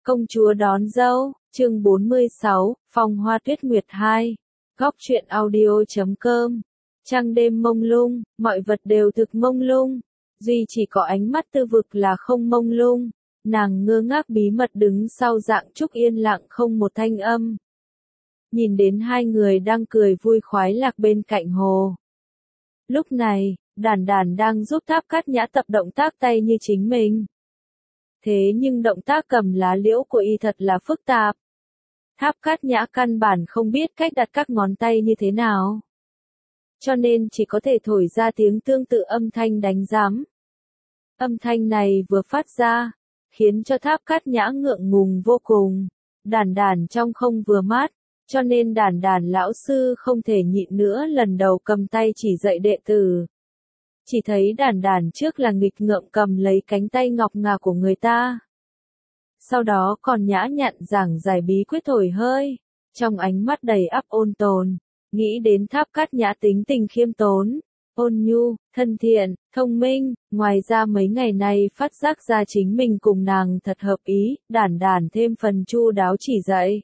Công chúa đón dâu, chương 46, Phong Hoa Tuyết Nguyệt 2. Góc truyện audio.com. Trăng đêm mông lung, mọi vật đều thực mông lung. Duy chỉ có ánh mắt Tư Vực là không mông lung. Nàng ngơ ngác bí mật đứng sau dạng trúc yên lặng không một thanh âm. Nhìn đến hai người đang cười vui khoái lạc bên cạnh hồ. Lúc này, Đản Đản đang giúp Tháp Cát Nhã tập động tác tay như chính mình. Thế nhưng động tác cầm lá liễu của y thật là phức tạp. Tháp Cát Nhã căn bản không biết cách đặt các ngón tay như thế nào. Cho nên chỉ có thể thổi ra tiếng tương tự âm thanh đánh giám. Âm thanh này vừa phát ra, khiến cho Tháp Cát Nhã ngượng ngùng vô cùng. Đản Đản trong không vừa mát, cho nên Đản Đản lão sư không thể nhịn nữa lần đầu cầm tay chỉ dạy đệ tử. Chỉ thấy Đản Đản trước là nghịch ngợm cầm lấy cánh tay ngọc ngà của người ta. Sau đó còn nhã nhặn giảng giải bí quyết thổi hơi, trong ánh mắt đầy ắp ôn tồn, nghĩ đến Tháp Cát Nhã tính tình khiêm tốn, ôn nhu, thân thiện, thông minh, ngoài ra mấy ngày nay phát giác ra chính mình cùng nàng thật hợp ý, Đản Đản thêm phần chu đáo chỉ dạy.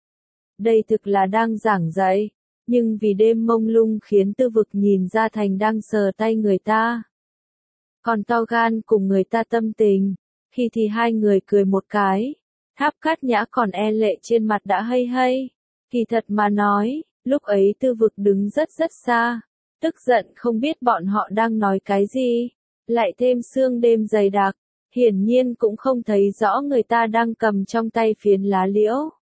Đây thực là đang giảng dạy. Nhưng vì đêm mông lung khiến Tư Vực nhìn ra thành đang sờ tay người ta. Còn to gan cùng người ta tâm tình, khi thì hai người cười một cái, Tháp Cát Nhã còn e lệ trên mặt đã hây hây. Kỳ thật mà nói, lúc ấy Tư Vực đứng rất xa, tức giận không biết bọn họ đang nói cái gì, lại thêm sương đêm dày đặc, hiển nhiên cũng không thấy rõ người ta đang cầm trong tay phiến lá liễu.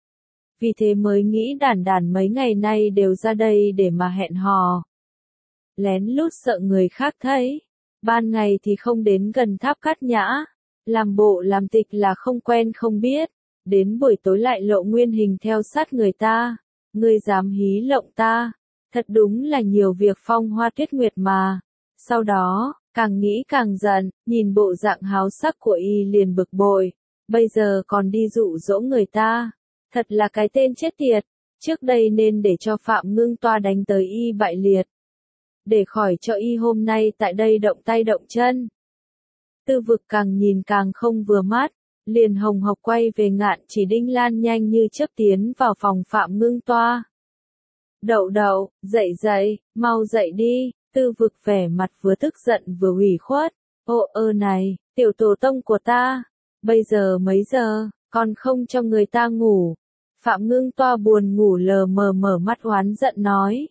Vì thế mới nghĩ Đản Đản mấy ngày nay đều ra đây để mà hẹn hò. Lén lút sợ người khác thấy. Ban ngày thì không đến gần Tháp Cát Nhã. Làm bộ làm tịch là không quen không biết. Đến buổi tối lại lộ nguyên hình theo sát người ta. Ngươi dám hí lộng ta. Thật đúng là nhiều việc Phong Hoa Tuyết Nguyệt mà. Sau đó, càng nghĩ càng giận, nhìn bộ dạng háo sắc của y liền bực bội. Bây giờ còn đi dụ dỗ người ta. Thật là cái tên chết tiệt, trước đây nên để cho Phạm Ngưng Toa đánh tới y bại liệt. Để khỏi cho y hôm nay tại đây động tay động chân. Tư Vực càng nhìn càng không vừa mắt, liền hồng hộc quay về Ngạn Chỉ Đinh Lan nhanh như chớp tiến vào phòng Phạm Ngưng Toa. Đậu đậu, dậy, mau dậy đi, Tư Vực vẻ mặt vừa tức giận vừa ủy khuất. Ô này, tiểu tổ tông của ta, bây giờ mấy giờ, còn không cho người ta ngủ. Phạm Ngưng Toa buồn ngủ lờ mờ mở mắt oán giận nói.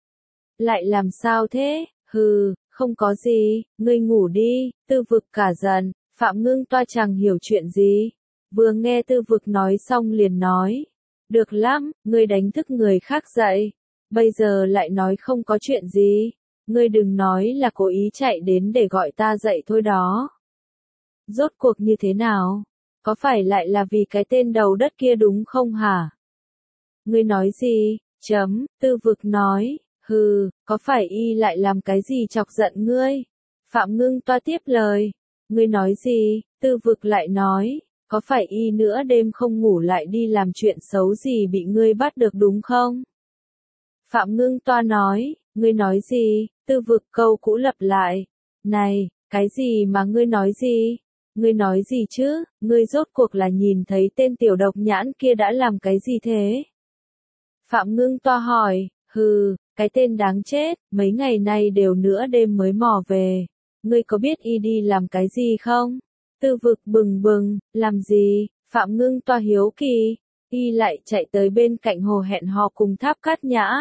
Lại làm sao thế, hừ, không có gì, ngươi ngủ đi, Tư Vực cả giận, Phạm Ngưng Toa chẳng hiểu chuyện gì. Vừa nghe Tư Vực nói xong liền nói. Được lắm, ngươi đánh thức người khác dậy. Bây giờ lại nói không có chuyện gì. Ngươi đừng nói là cố ý chạy đến để gọi ta dậy thôi đó. Rốt cuộc như thế nào? Có phải lại là vì cái tên đầu đất kia đúng không hả? Ngươi nói gì? Tư Vực nói, hừ, có phải y lại làm cái gì chọc giận ngươi? Phạm Ngưng Toa tiếp lời, ngươi nói gì? Tư Vực lại nói, có phải y nữa đêm không ngủ lại đi làm chuyện xấu gì bị ngươi bắt được đúng không? Phạm Ngưng Toa nói, ngươi nói gì? Tư Vực câu cũ lặp lại, này, cái gì mà ngươi nói gì? Ngươi nói gì chứ, ngươi rốt cuộc là nhìn thấy tên tiểu độc nhãn kia đã làm cái gì thế? Phạm Ngưng Toa hỏi, hừ, cái tên đáng chết, mấy ngày nay đều nửa đêm mới mò về. Ngươi có biết y đi làm cái gì không? Tư Vực bừng bừng, làm gì? Phạm Ngưng Toa hiếu kỳ, y lại chạy tới bên cạnh hồ hẹn hò cùng Tháp Cát Nhã.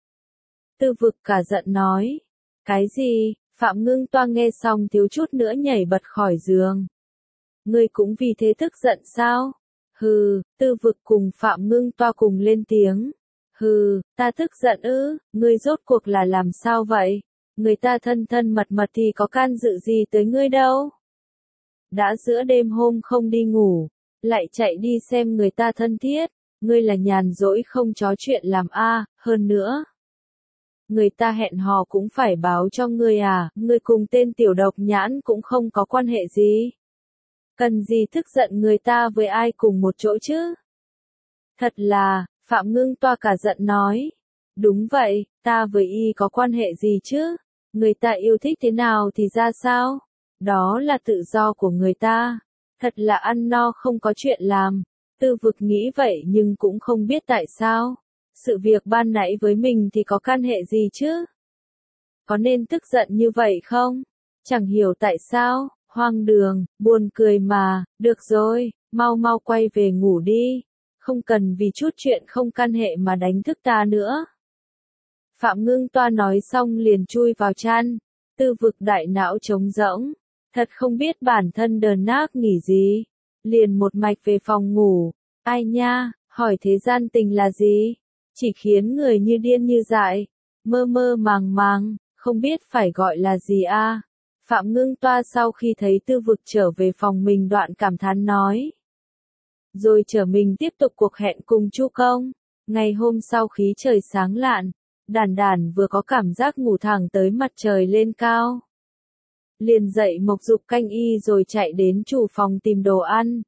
Tư Vực cả giận nói, cái gì? Phạm Ngưng Toa nghe xong thiếu chút nữa nhảy bật khỏi giường. Ngươi cũng vì thế tức giận sao? Hừ, Tư Vực cùng Phạm Ngưng Toa cùng lên tiếng. Hừ, ta tức giận ư, ngươi rốt cuộc là làm sao vậy? Người ta thân mật thì có can dự gì tới ngươi đâu? Đã giữa đêm hôm không đi ngủ, lại chạy đi xem người ta thân thiết, ngươi là nhàn rỗi không chó chuyện làm hơn nữa. Người ta hẹn hò cũng phải báo cho ngươi à, ngươi cùng tên tiểu độc nhãn cũng không có quan hệ gì. Cần gì tức giận người ta với ai cùng một chỗ chứ? Thật là, Phạm Ngưng Toa cả giận nói. Đúng vậy, ta với y có quan hệ gì chứ? Người ta yêu thích thế nào thì ra sao? Đó là tự do của người ta. Thật là ăn no không có chuyện làm. Tư vực nghĩ vậy nhưng cũng không biết tại sao. Sự việc ban nãy với mình thì có can hệ gì chứ? Có nên tức giận như vậy không? Chẳng hiểu tại sao, hoang đường, buồn cười mà, được rồi, mau mau quay về ngủ đi. Không cần vì chút chuyện không can hệ mà đánh thức ta nữa. Phạm Ngưng Toa nói xong liền chui vào chăn. Tư vực đại não trống rỗng. Thật không biết bản thân đờn nác nghỉ gì. Liền một mạch về phòng ngủ. Ai nha, hỏi thế gian tình là gì? Chỉ khiến người như điên như dại. Mơ mơ màng màng, không biết phải gọi là gì a. Phạm Ngưng Toa sau khi thấy tư vực trở về phòng mình đoạn cảm thán nói. Rồi chở mình tiếp tục cuộc hẹn cùng Chu Công. Ngày hôm sau khí trời sáng lạn, Đản Đản vừa có cảm giác ngủ thẳng tới mặt trời lên cao. Liền dậy mộc dục canh y rồi chạy đến chủ phòng tìm đồ ăn.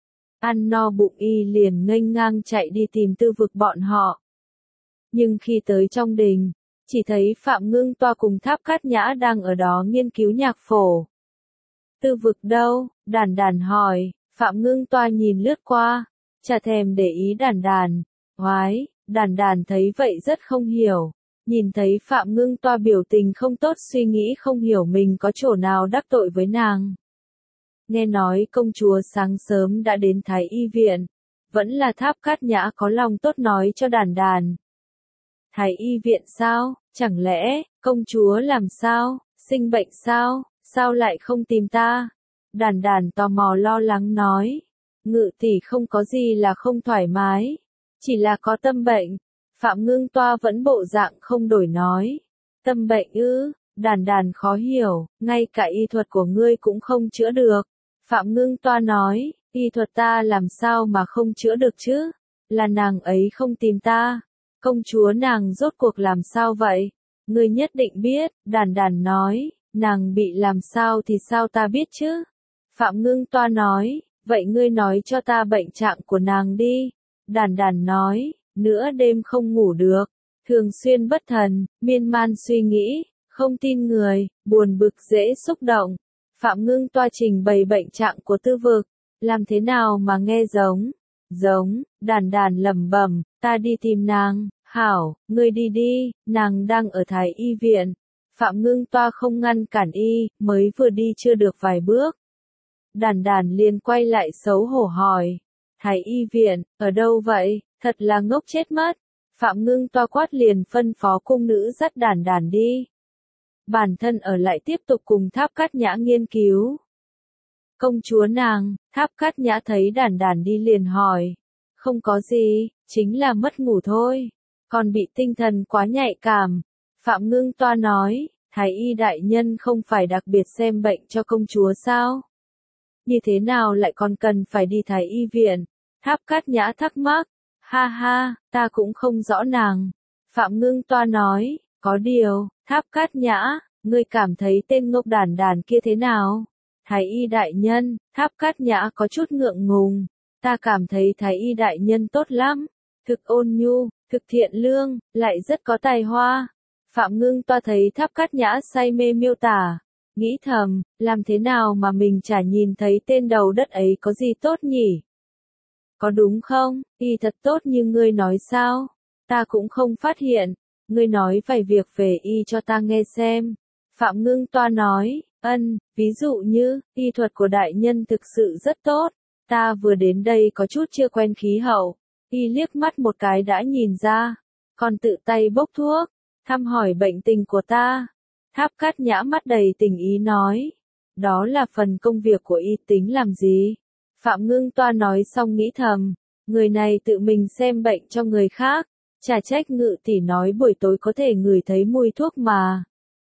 Ăn no bụng y liền nghênh ngang chạy đi tìm tư vực bọn họ. Nhưng khi tới trong đình, chỉ thấy Phạm Ngưng Toa cùng Tháp Cát Nhã đang ở đó nghiên cứu nhạc phổ. Tư vực đâu? Đản Đản hỏi. Phạm Ngưng Toa nhìn lướt qua, chả thèm để ý Đản Đản. Oái, Đản Đản thấy vậy rất không hiểu. Nhìn thấy Phạm Ngưng Toa biểu tình không tốt suy nghĩ không hiểu mình có chỗ nào đắc tội với nàng. Nghe nói công chúa sáng sớm đã đến Thái Y viện. Vẫn là Tháp Cát Nhã có lòng tốt nói cho Đản Đản. Thái Y viện sao? Chẳng lẽ, công chúa làm sao? Sinh bệnh sao? Sao lại không tìm ta? Đản Đản tò mò lo lắng nói. Ngự tỷ không có gì là không thoải mái. Chỉ là có tâm bệnh. Phạm Ngưng Toa vẫn bộ dạng không đổi nói. Tâm bệnh ư? Đản Đản khó hiểu, ngay cả y thuật của ngươi cũng không chữa được. Phạm Ngưng Toa nói, y thuật ta làm sao mà không chữa được chứ? Là nàng ấy không tìm ta. Công chúa nàng rốt cuộc làm sao vậy? Ngươi nhất định biết, Đản Đản nói, nàng bị làm sao thì sao ta biết chứ? Phạm Ngưng Toa nói, vậy ngươi nói cho ta bệnh trạng của nàng đi. Đản Đản nói, nửa đêm không ngủ được, thường xuyên bất thần, miên man suy nghĩ, không tin người, buồn bực dễ xúc động. Phạm Ngưng Toa trình bày bệnh trạng của tư vực, làm thế nào mà nghe giống, Đản Đản lẩm bẩm, ta đi tìm nàng, hảo, ngươi đi đi, nàng đang ở Thái Y viện. Phạm Ngưng Toa không ngăn cản y, mới vừa đi chưa được vài bước. Đản Đản liền quay lại xấu hổ hỏi, Thái Y viện, ở đâu vậy, thật là ngốc chết mất. Phạm Ngưng Toa quát liền phân phó cung nữ dắt Đản Đản đi. Bản thân ở lại tiếp tục cùng Tháp Cát Nhã nghiên cứu. Công chúa nàng, Tháp Cát Nhã thấy Đản Đản đi liền hỏi. Không có gì, chính là mất ngủ thôi. Còn bị tinh thần quá nhạy cảm. Phạm Ngưng Toa nói, Thái Y đại nhân không phải đặc biệt xem bệnh cho công chúa sao? Như thế nào lại còn cần phải đi Thái Y viện? Tháp Cát Nhã thắc mắc. Ha ha, ta cũng không rõ nàng. Phạm Ngưng Toa nói, có điều, Tháp Cát Nhã, ngươi cảm thấy tên ngốc Đản Đản kia thế nào? Thái Y đại nhân, Tháp Cát Nhã có chút ngượng ngùng. Ta cảm thấy Thái Y đại nhân tốt lắm. Thực ôn nhu, thực thiện lương, lại rất có tài hoa. Phạm Ngưng Toa thấy Tháp Cát Nhã say mê miêu tả. Nghĩ thầm, làm thế nào mà mình chả nhìn thấy tên đầu đất ấy có gì tốt nhỉ? Có đúng không, y thật tốt như ngươi nói sao? Ta cũng không phát hiện. Ngươi nói vài việc về y cho ta nghe xem. Phạm Ngưng Toa nói, ví dụ như, y thuật của đại nhân thực sự rất tốt. Ta vừa đến đây có chút chưa quen khí hậu. Y liếc mắt một cái đã nhìn ra. Còn tự tay bốc thuốc, thăm hỏi bệnh tình của ta. Tháp Cát Nhã mắt đầy tình ý nói. Đó là phần công việc của y tính làm gì? Phạm Ngưng Toa nói xong nghĩ thầm. Người này tự mình xem bệnh cho người khác. Chả trách Ngự tỷ nói buổi tối có thể ngửi thấy mùi thuốc mà.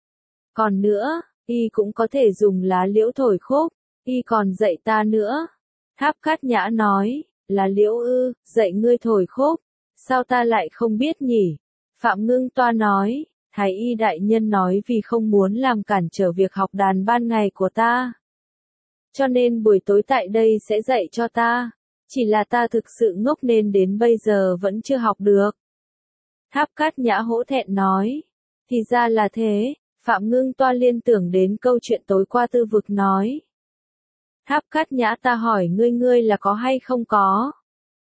Còn nữa, y cũng có thể dùng lá liễu thổi khúc. Y còn dạy ta nữa. Tháp Cát Nhã nói, là liễu ư, dạy ngươi thổi khúc. Sao ta lại không biết nhỉ? Phạm Ngưng Toa nói, Thái Y đại nhân nói vì không muốn làm cản trở việc học đàn ban ngày của ta. Cho nên buổi tối tại đây sẽ dạy cho ta. Chỉ là ta thực sự ngốc nên đến bây giờ vẫn chưa học được. Tháp Cát Nhã hổ thẹn nói. Thì ra là thế, Phạm Ngưng Toa liên tưởng đến câu chuyện tối qua tư vực nói. Tháp Cát Nhã ta hỏi ngươi là có hay không có?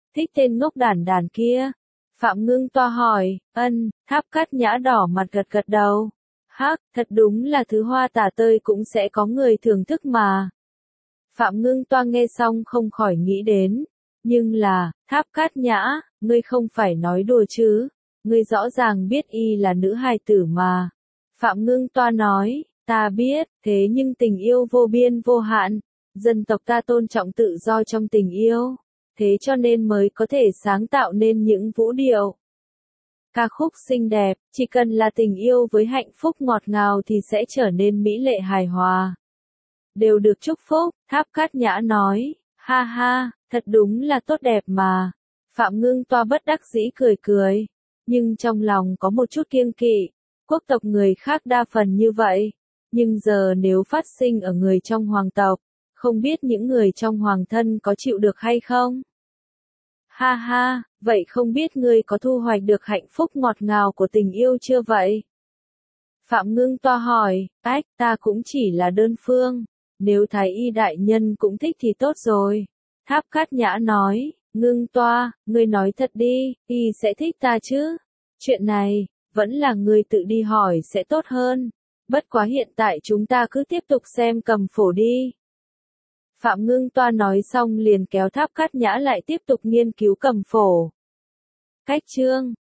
thích tên ngốc đản đản kia. Phạm Ngưng Toa hỏi, Tháp Cát Nhã đỏ mặt gật gật đầu. Hắc, thật đúng là thứ hoa tả tơi cũng sẽ có người thưởng thức mà. Phạm Ngưng Toa nghe xong không khỏi nghĩ đến. Nhưng là, Tháp Cát Nhã, ngươi không phải nói đùa chứ. Ngươi rõ ràng biết y là nữ hài tử mà. Phạm Ngưng Toa nói, ta biết, thế nhưng tình yêu vô biên vô hạn. Dân tộc ta tôn trọng tự do trong tình yêu. Thế cho nên mới có thể sáng tạo nên những vũ điệu. Ca khúc xinh đẹp, chỉ cần là tình yêu với hạnh phúc ngọt ngào thì sẽ trở nên mỹ lệ hài hòa. Đều được chúc phúc, Tháp Cát Nhã nói, ha ha, thật đúng là tốt đẹp mà. Phạm Ngưng Toa bất đắc dĩ cười cười, nhưng trong lòng có một chút kiêng kỵ, quốc tộc người khác đa phần như vậy, nhưng giờ nếu phát sinh ở người trong hoàng tộc, không biết những người trong hoàng thân có chịu được hay không? Ha ha, vậy không biết ngươi có thu hoạch được hạnh phúc ngọt ngào của tình yêu chưa vậy? Phạm Ngưng Toa hỏi, ta cũng chỉ là đơn phương, nếu Thái Y đại nhân cũng thích thì tốt rồi. Tháp Cát Nhã nói, Ngưng Toa, ngươi nói thật đi, y sẽ thích ta chứ? Chuyện này, vẫn là ngươi tự đi hỏi sẽ tốt hơn. Bất quá hiện tại chúng ta cứ tiếp tục xem Cầm Phổ đi. Phạm Ngưng Toa nói xong liền kéo Tháp Cát Nhã lại tiếp tục nghiên cứu Cầm Phổ. Cách chương